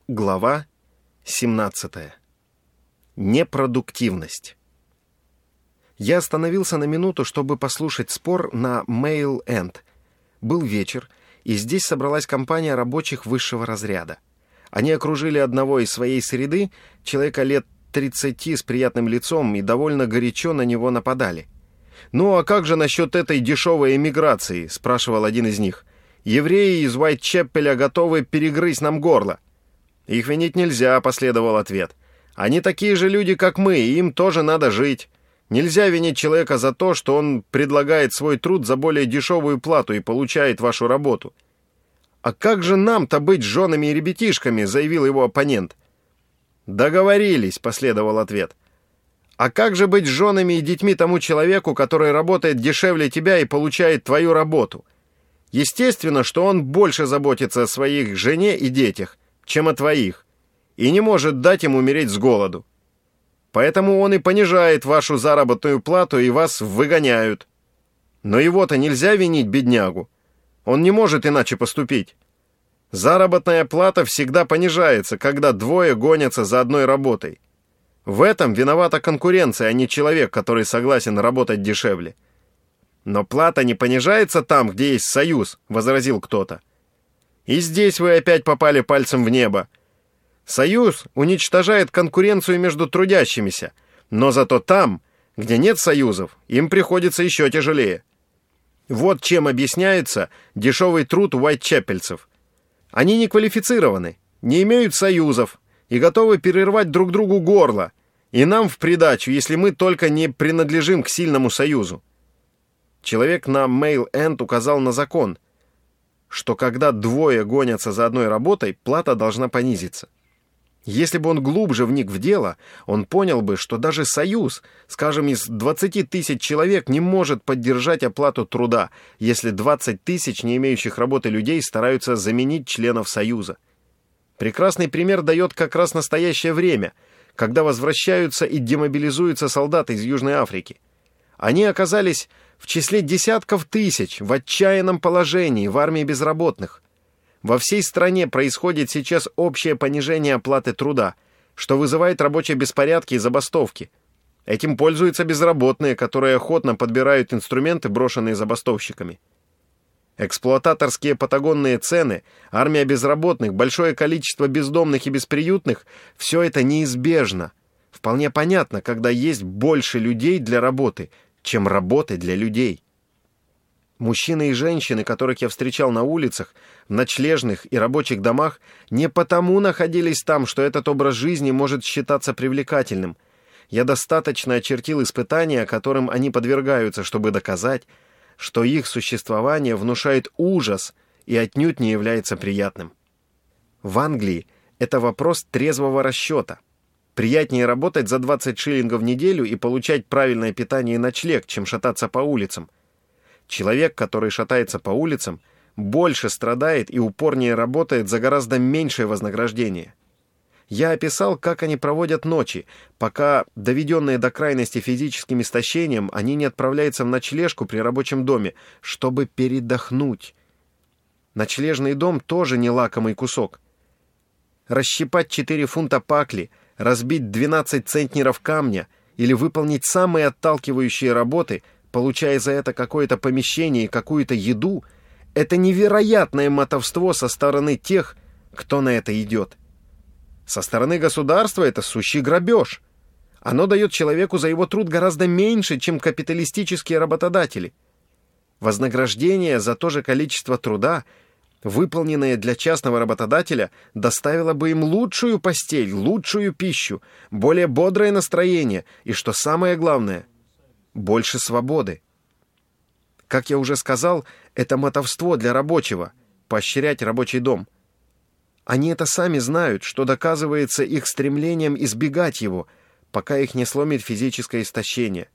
Глава 17. Непродуктивность. Я остановился на минуту, чтобы послушать спор на Мэйл-Энд. Был вечер, и здесь собралась компания рабочих высшего разряда. Они окружили одного из своей среды, человека лет 30 с приятным лицом, и довольно горячо на него нападали. «Ну а как же насчет этой дешевой эмиграции?» — спрашивал один из них. «Евреи из Уайтчепеля готовы перегрызть нам горло». «Их винить нельзя», — последовал ответ. «Они такие же люди, как мы, и им тоже надо жить. Нельзя винить человека за то, что он предлагает свой труд за более дешевую плату и получает вашу работу». «А как же нам-то быть с женами и ребятишками?» — заявил его оппонент. «Договорились», — последовал ответ. «А как же быть с женами и детьми тому человеку, который работает дешевле тебя и получает твою работу? Естественно, что он больше заботится о своих жене и детях, чем о твоих, и не может дать им умереть с голоду. Поэтому он и понижает вашу заработную плату, и вас выгоняют. Но его-то нельзя винить, беднягу. Он не может иначе поступить. Заработная плата всегда понижается, когда двое гонятся за одной работой. В этом виновата конкуренция, а не человек, который согласен работать дешевле». «Но плата не понижается там, где есть союз», — возразил кто-то. «И здесь вы опять попали пальцем в небо. Союз уничтожает конкуренцию между трудящимися, но зато там, где нет союзов, им приходится еще тяжелее. Вот чем объясняется дешевый труд уайтчепельцев. Они не квалифицированы, не имеют союзов и готовы перервать друг другу горло, и нам в придачу, если мы только не принадлежим к сильному союзу». Человек на Мэйл-Энд указал на закон, что когда двое гонятся за одной работой, плата должна понизиться. Если бы он глубже вник в дело, он понял бы, что даже союз, скажем, из 20 тысяч человек не может поддержать оплату труда, если 20 тысяч не имеющих работы людей стараются заменить членов союза. Прекрасный пример дает как раз настоящее время, когда возвращаются и демобилизуются солдаты из Южной Африки. Они оказались в числе десятков тысяч в отчаянном положении в армии безработных. Во всей стране происходит сейчас общее понижение оплаты труда, что вызывает рабочие беспорядки и забастовки. Этим пользуются безработные, которые охотно подбирают инструменты, брошенные забастовщиками. Эксплуататорские патагонные цены, армия безработных, большое количество бездомных и бесприютных – все это неизбежно. Вполне понятно, когда есть больше людей для работы, чем работы для людей. Мужчины и женщины, которых я встречал на улицах, в ночлежных и рабочих домах, не потому находились там, что этот образ жизни может считаться привлекательным. Я достаточно очертил испытания, которым они подвергаются, чтобы доказать, что их существование внушает ужас и отнюдь не является приятным. В Англии это вопрос трезвого расчета. Приятнее работать за 20 шиллингов в неделю и получать правильное питание и ночлег, чем шататься по улицам. Человек, который шатается по улицам, больше страдает и упорнее работает за гораздо меньшее вознаграждение. Я описал, как они проводят ночи, пока, доведенные до крайности физическим истощением, они не отправляются в ночлежку при рабочем доме, чтобы передохнуть. Ночлежный дом тоже не лакомый кусок. Расщипать 4 фунта пакли, разбить 12 центнеров камня или выполнить самые отталкивающие работы, получая за это какое-то помещение и какую-то еду, это невероятное мотовство со стороны тех, кто на это идет. Со стороны государства это сущий грабеж. Оно дает человеку за его труд гораздо меньше, чем капиталистические работодатели. Вознаграждение за то же количество труда, выполненное для частного работодателя, доставило бы им лучшую постель, лучшую пищу, более бодрое настроение и, что самое главное, больше свободы. Как я уже сказал, это мотовство для рабочего – поощрять рабочий дом. Они это сами знают, что доказывается их стремлением избегать его, пока их не сломит физическое истощение.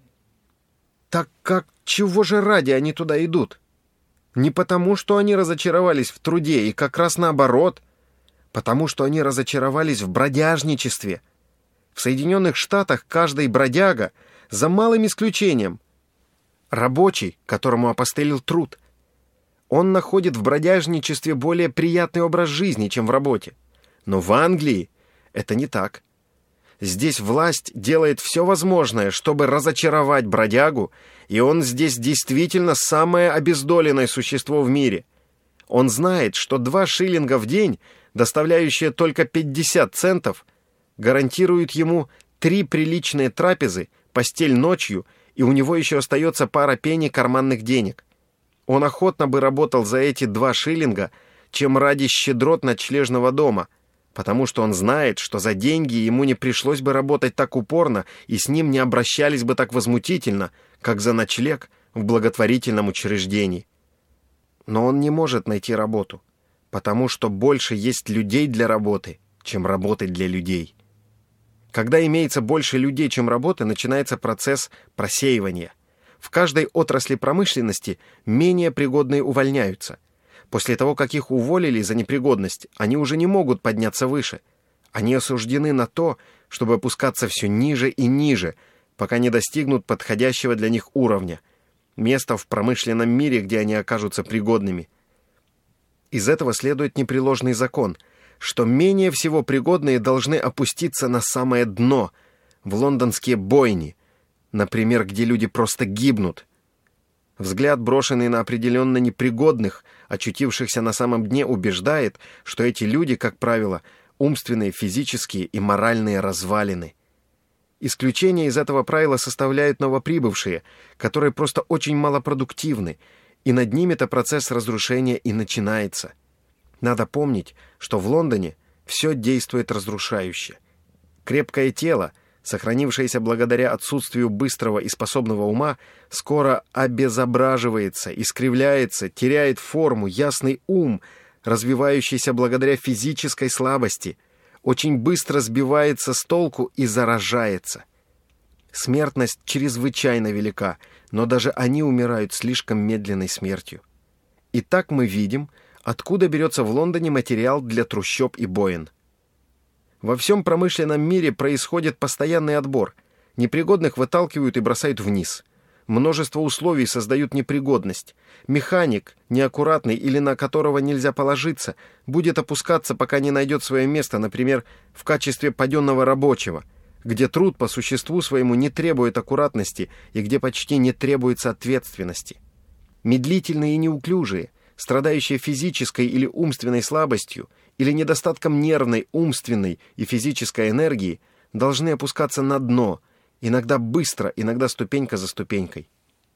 Так как чего же ради они туда идут? Не потому, что они разочаровались в труде, и как раз наоборот, потому что они разочаровались в бродяжничестве. В Соединенных Штатах каждый бродяга, за малым исключением, рабочий, которому опостылил труд. Он находит в бродяжничестве более приятный образ жизни, чем в работе. Но в Англии это не так. Здесь власть делает все возможное, чтобы разочаровать бродягу, и он здесь действительно самое обездоленное существо в мире. Он знает, что 2 шиллинга в день, доставляющие только 50 центов, гарантируют ему 3 приличные трапезы, постель ночью, и у него еще остается пара пенни карманных денег. Он охотно бы работал за эти 2 шиллинга, чем ради щедрот ночлежного дома, потому что он знает, что за деньги ему не пришлось бы работать так упорно, и с ним не обращались бы так возмутительно, как за ночлег в благотворительном учреждении. Но он не может найти работу, потому что больше есть людей для работы, чем работы для людей. Когда имеется больше людей, чем работы, начинается процесс просеивания. В каждой отрасли промышленности менее пригодные увольняются. После того, как их уволили за непригодность, они уже не могут подняться выше. Они осуждены на то, чтобы опускаться все ниже и ниже, пока не достигнут подходящего для них уровня, места в промышленном мире, где они окажутся пригодными. Из этого следует непреложный закон, что менее всего пригодные должны опуститься на самое дно, в лондонские бойни, например, где люди просто гибнут. Взгляд, брошенный на определенно непригодных, очутившихся на самом дне, убеждает, что эти люди, как правило, умственные, физические и моральные развалины. Исключение из этого правила составляют новоприбывшие, которые просто очень малопродуктивны, и над ними-то процесс разрушения и начинается. Надо помнить, что в Лондоне все действует разрушающе. Крепкое тело, сохранившееся благодаря отсутствию быстрого и способного ума, скоро обезображивается, искривляется, теряет форму, ясный ум, развивающийся благодаря физической слабости, очень быстро сбивается с толку и заражается. Смертность чрезвычайно велика, но даже они умирают слишком медленной смертью. Итак, мы видим, откуда берется в Лондоне материал для трущоб и боин. Во всем промышленном мире происходит постоянный отбор. Непригодных выталкивают и бросают вниз. Множество условий создают непригодность. Механик, неаккуратный или на которого нельзя положиться, будет опускаться, пока не найдет свое место, например, в качестве паденного рабочего, где труд по существу своему не требует аккуратности и где почти не требуется ответственности. Медлительные и неуклюжие, страдающие физической или умственной слабостью или недостатком нервной, умственной и физической энергии, должны опускаться на дно, иногда быстро, иногда ступенька за ступенькой.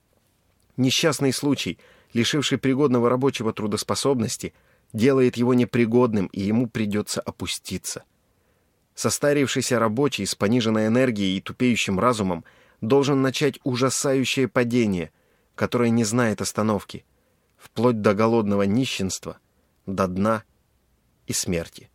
Несчастный случай, лишивший пригодного рабочего трудоспособности, делает его непригодным, и ему придется опуститься. Состарившийся рабочий с пониженной энергией и тупеющим разумом должен начать ужасающее падение, которое не знает остановки, вплоть до голодного нищенства, до дна и смерти.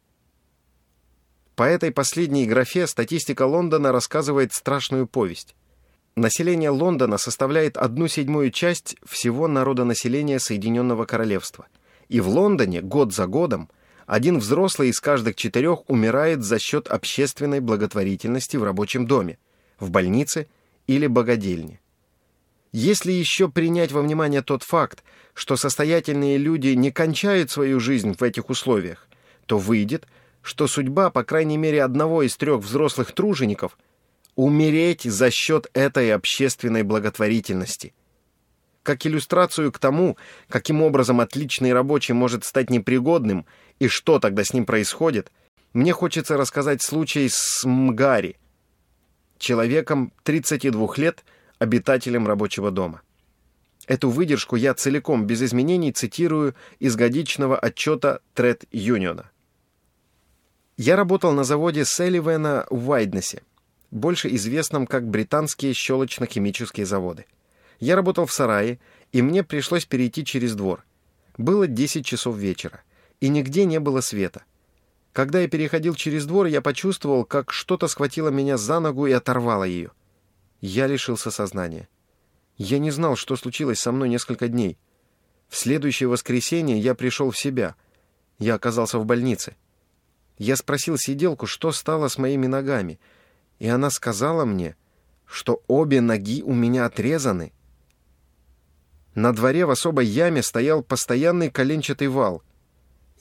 По этой последней графе статистика Лондона рассказывает страшную повесть. Население Лондона составляет 1/7 часть всего народонаселения Соединенного Королевства. И в Лондоне год за годом один взрослый из каждых 4 умирает за счет общественной благотворительности в рабочем доме, в больнице или богадельне. Если еще принять во внимание тот факт, что состоятельные люди не кончают свою жизнь в этих условиях, то выйдет, что судьба, по крайней мере, одного из 3 взрослых тружеников — умереть за счет этой общественной благотворительности. Как иллюстрацию к тому, каким образом отличный рабочий может стать непригодным и что тогда с ним происходит, мне хочется рассказать случай с Мгари, человеком 32 лет, обитателем рабочего дома. Эту выдержку я целиком, без изменений, цитирую из годичного отчета Тред Юниона. Я работал на заводе Селливена в Уайднессе, больше известном как британские щелочно-химические заводы. Я работал в сарае, и мне пришлось перейти через двор. Было 10 часов вечера, и нигде не было света. Когда я переходил через двор, я почувствовал, как что-то схватило меня за ногу и оторвало ее. Я лишился сознания. Я не знал, что случилось со мной несколько дней. В следующее воскресенье я пришел в себя. Я оказался в больнице. Я спросил сиделку, что стало с моими ногами, и она сказала мне, что обе ноги у меня отрезаны. На дворе в особой яме стоял постоянный коленчатый вал.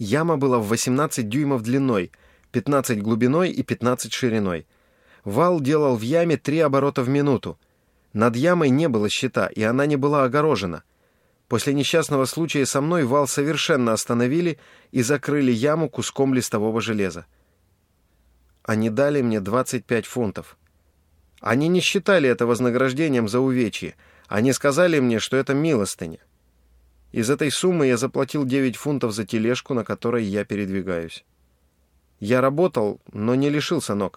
Яма была в 18 дюймов длиной, 15 глубиной и 15 шириной. Вал делал в яме 3 оборота в минуту. Над ямой не было щита, и она не была огорожена. После несчастного случая со мной вал совершенно остановили и закрыли яму куском листового железа. Они дали мне 25 фунтов. Они не считали это вознаграждением за увечье. Они сказали мне, что это милостыня. Из этой суммы я заплатил 9 фунтов за тележку, на которой я передвигаюсь. Я работал, но не лишился ног.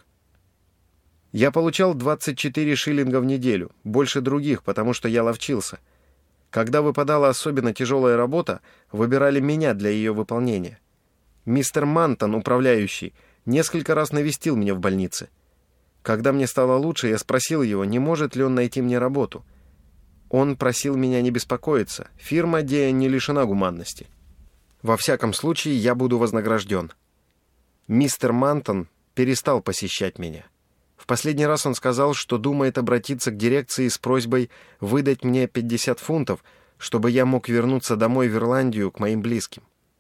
Я получал 24 шиллинга в неделю, больше других, потому что я ловчился. Когда выпадала особенно тяжелая работа, выбирали меня для ее выполнения. Мистер Мантон, управляющий, несколько раз навестил меня в больнице. Когда мне стало лучше, я спросил его, не может ли он найти мне работу. Он просил меня не беспокоиться. Фирма Дея не лишена гуманности. Во всяком случае, я буду вознагражден. Мистер Мантон перестал посещать меня. В последний раз он сказал, что думает обратиться к дирекции с просьбой выдать мне 50 фунтов, чтобы я мог вернуться домой в Ирландию к моим близким.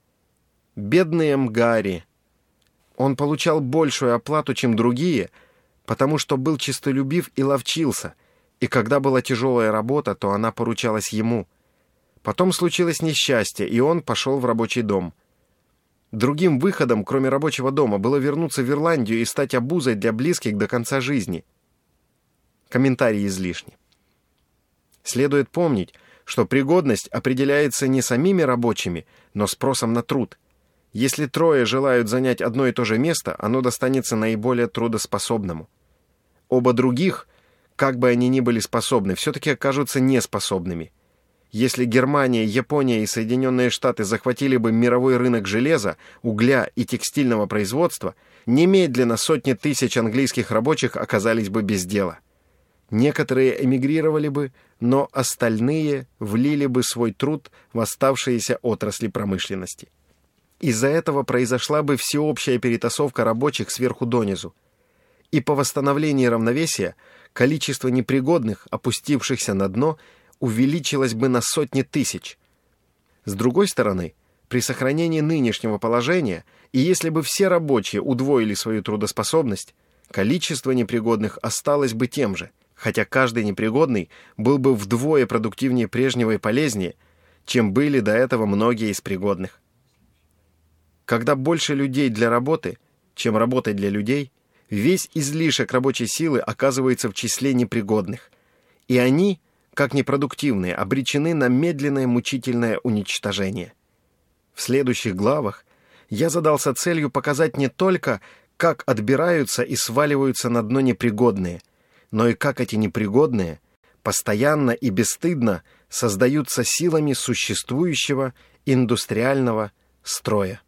Бедный Гарри. Он получал большую оплату, чем другие, потому что был честолюбив и ловчился, и когда была тяжелая работа, то она поручалась ему. Потом случилось несчастье, и он пошел в рабочий дом. Другим выходом, кроме рабочего дома, было вернуться в Ирландию и стать обузой для близких до конца жизни. Комментарий излишни. Следует помнить, что пригодность определяется не самими рабочими, но спросом на труд. Если 3 желают занять одно и то же место, оно достанется наиболее трудоспособному. Оба других, как бы они ни были способны, все-таки окажутся неспособными. Если Германия, Япония и Соединенные Штаты захватили бы мировой рынок железа, угля и текстильного производства, немедленно сотни тысяч английских рабочих оказались бы без дела. Некоторые эмигрировали бы, но остальные влили бы свой труд в оставшиеся отрасли промышленности. Из-за этого произошла бы всеобщая перетасовка рабочих сверху донизу. И по восстановлении равновесия количество непригодных, опустившихся на дно, увеличилось бы на сотни тысяч. С другой стороны, при сохранении нынешнего положения, и если бы все рабочие удвоили свою трудоспособность, количество непригодных осталось бы тем же, хотя каждый непригодный был бы вдвое продуктивнее прежнего и полезнее, чем были до этого многие из пригодных. Когда больше людей для работы, чем работы для людей, весь излишек рабочей силы оказывается в числе непригодных, и они, как непродуктивные, обречены на медленное мучительное уничтожение. В следующих главах я задался целью показать не только, как отбираются и сваливаются на дно непригодные, но и как эти непригодные постоянно и бесстыдно создаются силами существующего индустриального строя.